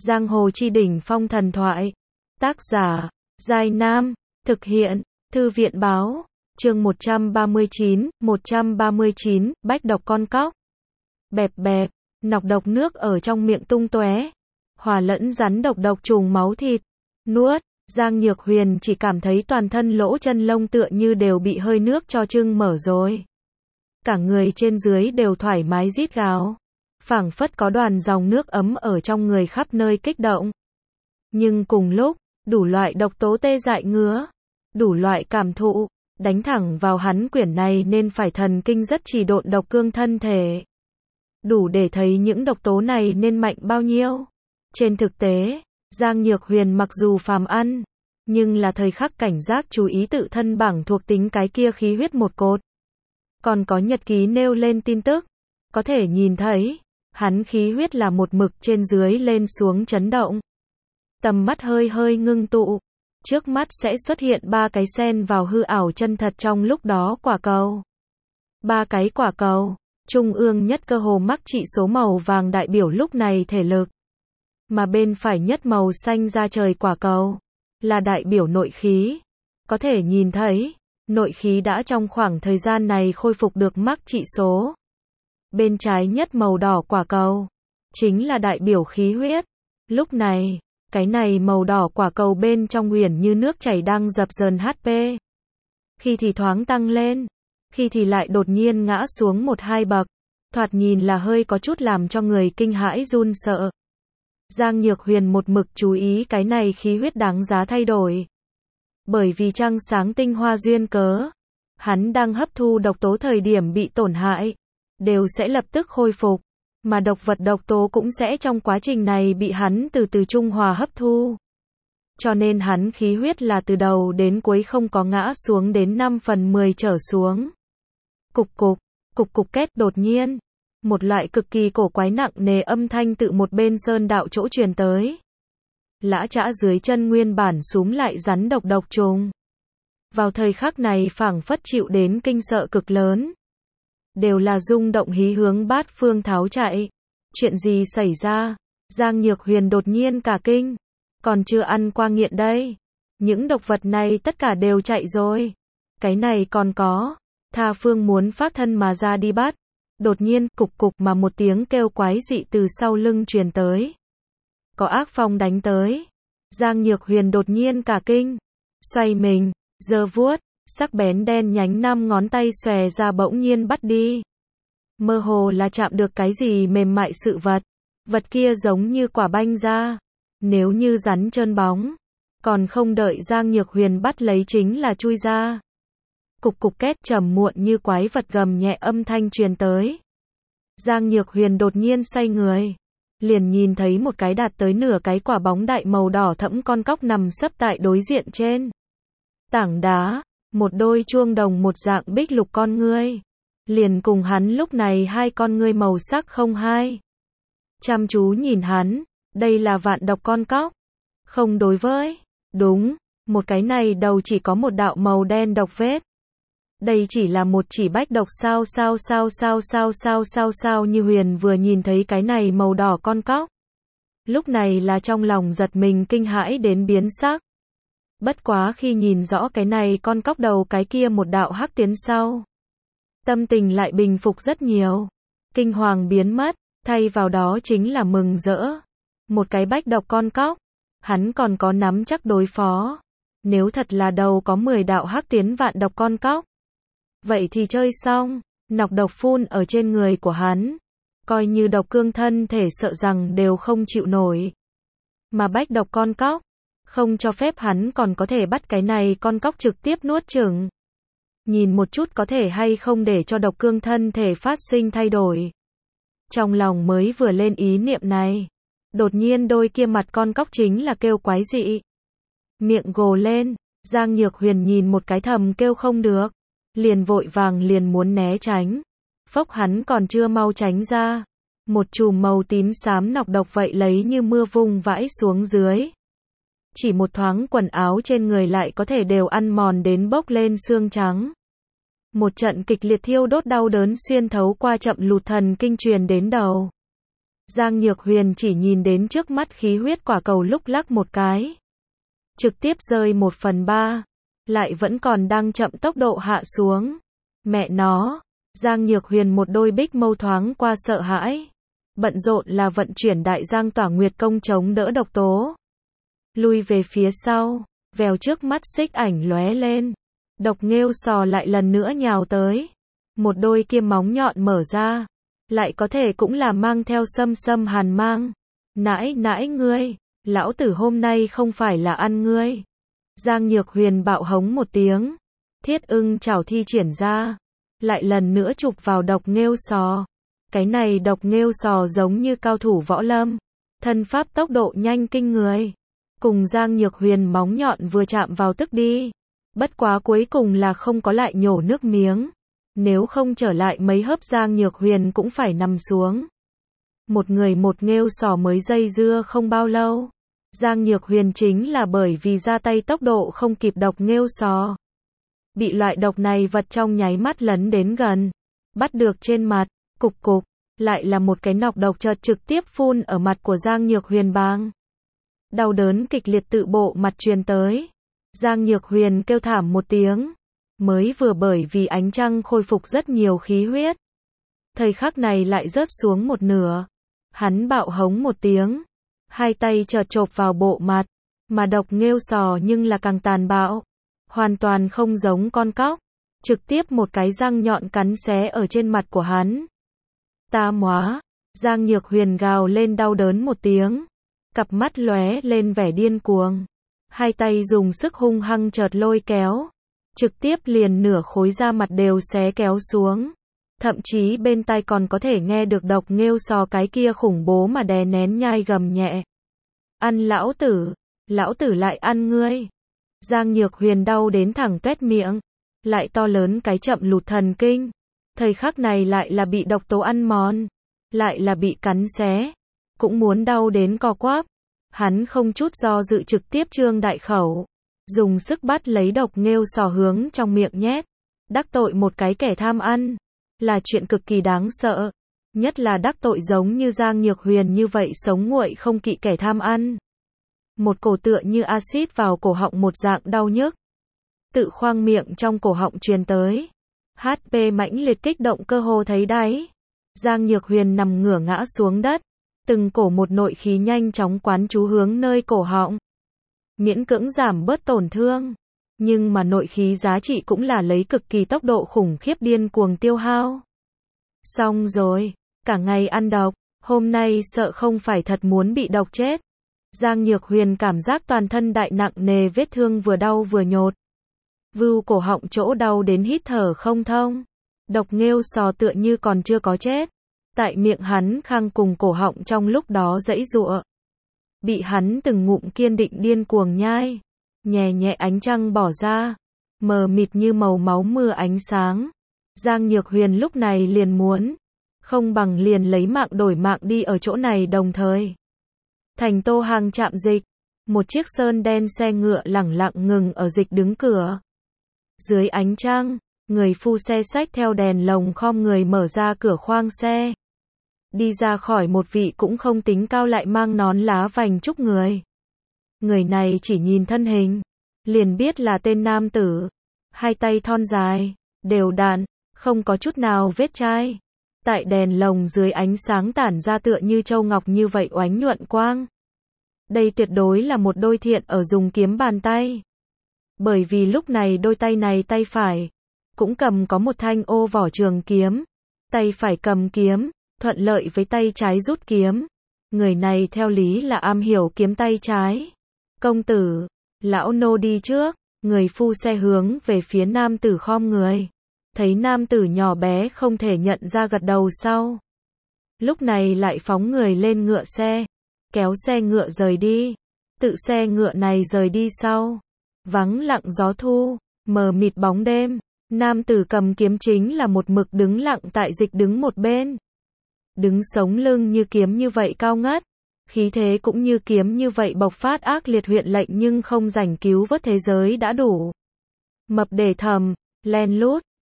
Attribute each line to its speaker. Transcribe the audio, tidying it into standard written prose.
Speaker 1: Giang hồ chi đỉnh phong thần thoại. Tác giả, Giai Nam. Thực hiện, Thư viện báo. Chương 139, bách độc con cóc. Bẹp bẹp, nọc độc nước ở trong miệng tung tóe, hòa lẫn rắn độc độc trùng máu thịt. Nuốt, Giang Nhược Huyền chỉ cảm thấy toàn thân lỗ chân lông tựa như đều bị hơi nước cho trưng mở rồi. Cả người trên dưới đều thoải mái rít gào, phảng phất có đoàn dòng nước ấm ở trong người khắp nơi kích động. Nhưng cùng lúc, đủ loại độc tố tê dại ngứa, đủ loại cảm thụ, đánh thẳng vào hắn quyển này nên phải thần kinh rất trì độn độc cương thân thể. Đủ để thấy những độc tố này nên mạnh bao nhiêu. Trên thực tế, Giang Nhược Huyền mặc dù phàm ăn, nhưng là thời khắc cảnh giác chú ý tự thân bảng thuộc tính cái kia khí huyết một cột. Còn có nhật ký nêu lên tin tức, có thể nhìn thấy, hắn khí huyết là một mực trên dưới lên xuống chấn động. Tầm mắt hơi hơi ngưng tụ, trước mắt sẽ xuất hiện ba cái xen vào hư ảo chân thật trong lúc đó quả cầu. Ba cái quả cầu, trung ương nhất cơ hồ mắc trị số màu vàng đại biểu lúc này thể lực. Mà bên phải nhất màu xanh da trời quả cầu, là đại biểu nội khí. Có thể nhìn thấy, nội khí đã trong khoảng thời gian này khôi phục được mắc trị số. Bên trái nhất màu đỏ quả cầu, chính là đại biểu khí huyết. Lúc này, cái này màu đỏ quả cầu bên trong huyền như nước chảy đang dập dờn HP. Khi thì thoáng tăng lên, khi thì lại đột nhiên ngã xuống 1-2 bậc, thoạt nhìn là hơi có chút làm cho người kinh hãi run sợ. Giang Nhược Huyền một mực chú ý cái này khí huyết đáng giá thay đổi. Bởi vì trăng sáng tinh hoa duyên cớ, hắn đang hấp thu độc tố thời điểm bị tổn hại, đều sẽ lập tức khôi phục, mà độc vật độc tố cũng sẽ trong quá trình này bị hắn từ từ trung hòa hấp thu. Cho nên hắn khí huyết là từ đầu đến cuối không có ngã xuống đến 5/10 trở xuống. Cục cục két đột nhiên. Một loại cực kỳ cổ quái nặng nề âm thanh tự một bên sơn đạo chỗ truyền tới. Lã chã dưới chân nguyên bản súm lại rắn độc độc trùng. Vào thời khắc này phảng phất chịu đến kinh sợ cực lớn. Đều là rung động hí hướng bát phương tháo chạy. Chuyện gì xảy ra? Giang Nhược Huyền đột nhiên cả kinh. Còn chưa ăn qua nghiện đây. Những độc vật này tất cả đều chạy rồi. Cái này còn có. Tha phương muốn phát thân mà ra đi bắt. Đột nhiên, cục mà một tiếng kêu quái dị từ sau lưng truyền tới. Có ác phong đánh tới. Giang Nhược Huyền đột nhiên cả kinh. Xoay mình, giơ vuốt, sắc bén đen nhánh 5 ngón tay xòe ra bỗng nhiên bắt đi. Mơ hồ là chạm được cái gì mềm mại sự vật. Vật kia giống như quả banh ra. Nếu như rắn trơn bóng. Còn không đợi Giang Nhược Huyền bắt lấy chính là chui ra. Cục két trầm muộn như quái vật gầm nhẹ âm thanh truyền tới. Giang Nhược Huyền đột nhiên xoay người. Liền nhìn thấy một cái đạt tới nửa cái quả bóng đại màu đỏ thẫm con cóc nằm sấp tại đối diện trên tảng đá. Một đôi chuông đồng một dạng bích lục con ngươi. Liền cùng hắn lúc này hai con ngươi màu sắc không hai. Chăm chú nhìn hắn. Đây là vạn độc con cóc. Không đối với. Đúng. Một cái này đầu chỉ có một đạo màu đen độc vết. Đây chỉ là một chỉ bách độc sao như Huyền vừa nhìn thấy cái này màu đỏ con cóc. Lúc này là trong lòng giật mình kinh hãi đến biến sắc. Bất quá khi nhìn rõ cái này con cóc đầu cái kia một đạo hắc tiến sau. Tâm tình lại bình phục rất nhiều. Kinh hoàng biến mất, thay vào đó chính là mừng rỡ. Một cái bách độc con cóc, hắn còn có nắm chắc đối phó. Nếu thật là đầu có 10 đạo hắc tiến vạn độc con cóc. Vậy thì chơi xong, nọc độc phun ở trên người của hắn. Coi như độc cương thân thể sợ rằng đều không chịu nổi. Mà bách độc con cóc, không cho phép hắn còn có thể bắt cái này con cóc trực tiếp nuốt chửng. Nhìn một chút có thể hay không để cho độc cương thân thể phát sinh thay đổi. Trong lòng mới vừa lên ý niệm này. Đột nhiên đôi kia mặt con cóc chính là kêu quái dị. Miệng gồ lên, Giang Nhược Huyền nhìn một cái thầm kêu không được. Liền vội vàng liền muốn né tránh. Phốc hắn còn chưa mau tránh ra. Một chùm màu tím xám nọc độc vậy lấy như mưa vung vãi xuống dưới. Chỉ một thoáng quần áo trên người lại có thể đều ăn mòn đến bốc lên xương trắng. Một trận kịch liệt thiêu đốt đau đớn xuyên thấu qua chậm lụt thần kinh truyền đến đầu. Giang Nhược Huyền chỉ nhìn đến trước mắt khí huyết quả cầu lúc lắc một cái. Trực tiếp rơi 1/3. Lại vẫn còn đang chậm tốc độ hạ xuống. Mẹ nó. Giang Nhược Huyền một đôi bích mâu thoáng qua sợ hãi. Bận rộn là vận chuyển đại giang tỏa nguyệt công chống đỡ độc tố. Lui về phía sau. Vèo trước mắt xích ảnh lóe lên. Độc nghêu sò lại lần nữa nhào tới. Một đôi kia móng nhọn mở ra. Lại có thể cũng là mang theo sâm sâm hàn mang. Nãi nãi ngươi. Lão tử hôm nay không phải là ăn ngươi. Giang Nhược Huyền bạo hống một tiếng. Thiết ưng chảo thi triển ra. Lại lần nữa chụp vào độc nghêu sò. Cái này độc nghêu sò giống như cao thủ võ lâm. Thân pháp tốc độ nhanh kinh người. Cùng Giang Nhược Huyền móng nhọn vừa chạm vào tức đi. Bất quá cuối cùng là không có lại nhổ nước miếng. Nếu không trở lại mấy hớp Giang Nhược Huyền cũng phải nằm xuống. Một người một nghêu sò mới dây dưa không bao lâu. Giang Nhược Huyền chính là bởi vì ra tay tốc độ không kịp độc nghêu sò. Bị loại độc này vật trong nháy mắt lấn đến gần. Bắt được trên mặt, cục cục. Lại là một cái nọc độc chợt trực tiếp phun ở mặt của Giang Nhược Huyền bang. Đau đớn kịch liệt tự bộ mặt truyền tới. Giang Nhược Huyền kêu thảm một tiếng. Mới vừa bởi vì ánh trăng khôi phục rất nhiều khí huyết. Thời khắc này lại rớt xuống một nửa. Hắn bạo hống một tiếng. Hai tay chợt chộp vào bộ mặt. Mà độc nghêu sò nhưng là càng tàn bạo. Hoàn toàn không giống con cóc. Trực tiếp một cái răng nhọn cắn xé ở trên mặt của hắn. Ta móa. Giang Nhược Huyền gào lên đau đớn một tiếng. Cặp mắt lóe lên vẻ điên cuồng. Hai tay dùng sức hung hăng chợt lôi kéo. Trực tiếp liền nửa khối da mặt đều xé kéo xuống. Thậm chí bên tai còn có thể nghe được độc nghêu sò cái kia khủng bố mà đè nén nhai gầm nhẹ. Ăn lão tử lại ăn ngươi. Giang Nhược Huyền đau đến thẳng toét miệng. Lại to lớn cái chậm lụt thần kinh. Thời khắc này lại là bị độc tố ăn mòn. Lại là bị cắn xé. Cũng muốn đau đến co quắp. Hắn không chút do dự trực tiếp trương đại khẩu. Dùng sức bắt lấy độc nghêu sò hướng trong miệng nhét. Đắc tội một cái kẻ tham ăn. Là chuyện cực kỳ đáng sợ. Nhất là đắc tội giống như Giang Nhược Huyền như vậy sống nguội không kỵ kẻ tham ăn. Một cổ tựa như axit vào cổ họng một dạng đau nhức. Tự khoang miệng trong cổ họng truyền tới. HP mãnh liệt kích động cơ hồ thấy đáy. Giang Nhược Huyền nằm ngửa ngã xuống đất. Từng cổ một nội khí nhanh chóng quán chú hướng nơi cổ họng. Miễn cưỡng giảm bớt tổn thương. Nhưng mà nội khí giá trị cũng là lấy cực kỳ tốc độ khủng khiếp điên cuồng tiêu hao. Xong rồi. Cả ngày ăn độc. Hôm nay sợ không phải thật muốn bị độc chết. Giang Nhược Huyền cảm giác toàn thân đại nặng nề vết thương vừa đau vừa nhột. Vưu cổ họng chỗ đau đến hít thở không thông. Độc nghêu sò tựa như còn chưa có chết. Tại miệng hắn khang cùng cổ họng trong lúc đó giãy giụa. Bị hắn từng ngụm kiên định điên cuồng nhai. Nhẹ nhẹ ánh trăng bỏ ra. Mờ mịt như màu máu mưa ánh sáng. Giang Nhược Huyền lúc này liền muốn. Không bằng liền lấy mạng đổi mạng đi ở chỗ này đồng thời. Thành Tô Hàng trạm dịch. Một chiếc sơn đen xe ngựa lẳng lặng ngừng ở dịch đứng cửa. Dưới ánh trăng, người phu xe xách theo đèn lồng khom người mở ra cửa khoang xe. Đi ra khỏi một vị cũng không tính cao lại mang nón lá vành chúc người. Người này chỉ nhìn thân hình, liền biết là tên nam tử. Hai tay thon dài, đều đặn, không có chút nào vết chai. Tại đèn lồng dưới ánh sáng tản ra tựa như châu ngọc như vậy oánh nhuận quang. Đây tuyệt đối là một đôi thiện ở dùng kiếm bàn tay. Bởi vì lúc này đôi tay này tay phải cũng cầm có một thanh ô vỏ trường kiếm. Tay phải cầm kiếm, thuận lợi với tay trái rút kiếm. Người này theo lý là am hiểu kiếm tay trái. Công tử, lão nô đi trước. Người phu xe hướng về phía nam tử khom người. Thấy nam tử nhỏ bé không thể nhận ra gật đầu sau. Lúc này lại phóng người lên ngựa xe. Kéo xe ngựa rời đi. Tự xe ngựa này rời đi sau. Vắng lặng gió thu, mờ mịt bóng đêm. Nam tử cầm kiếm chính là một mực đứng lặng tại dịch đứng một bên. Đứng sống lưng như kiếm như vậy cao ngất. Khí thế cũng như kiếm như vậy bộc phát ác liệt huyện lệnh nhưng không rảnh cứu vớt thế giới đã đủ. Mập để thầm, len lút.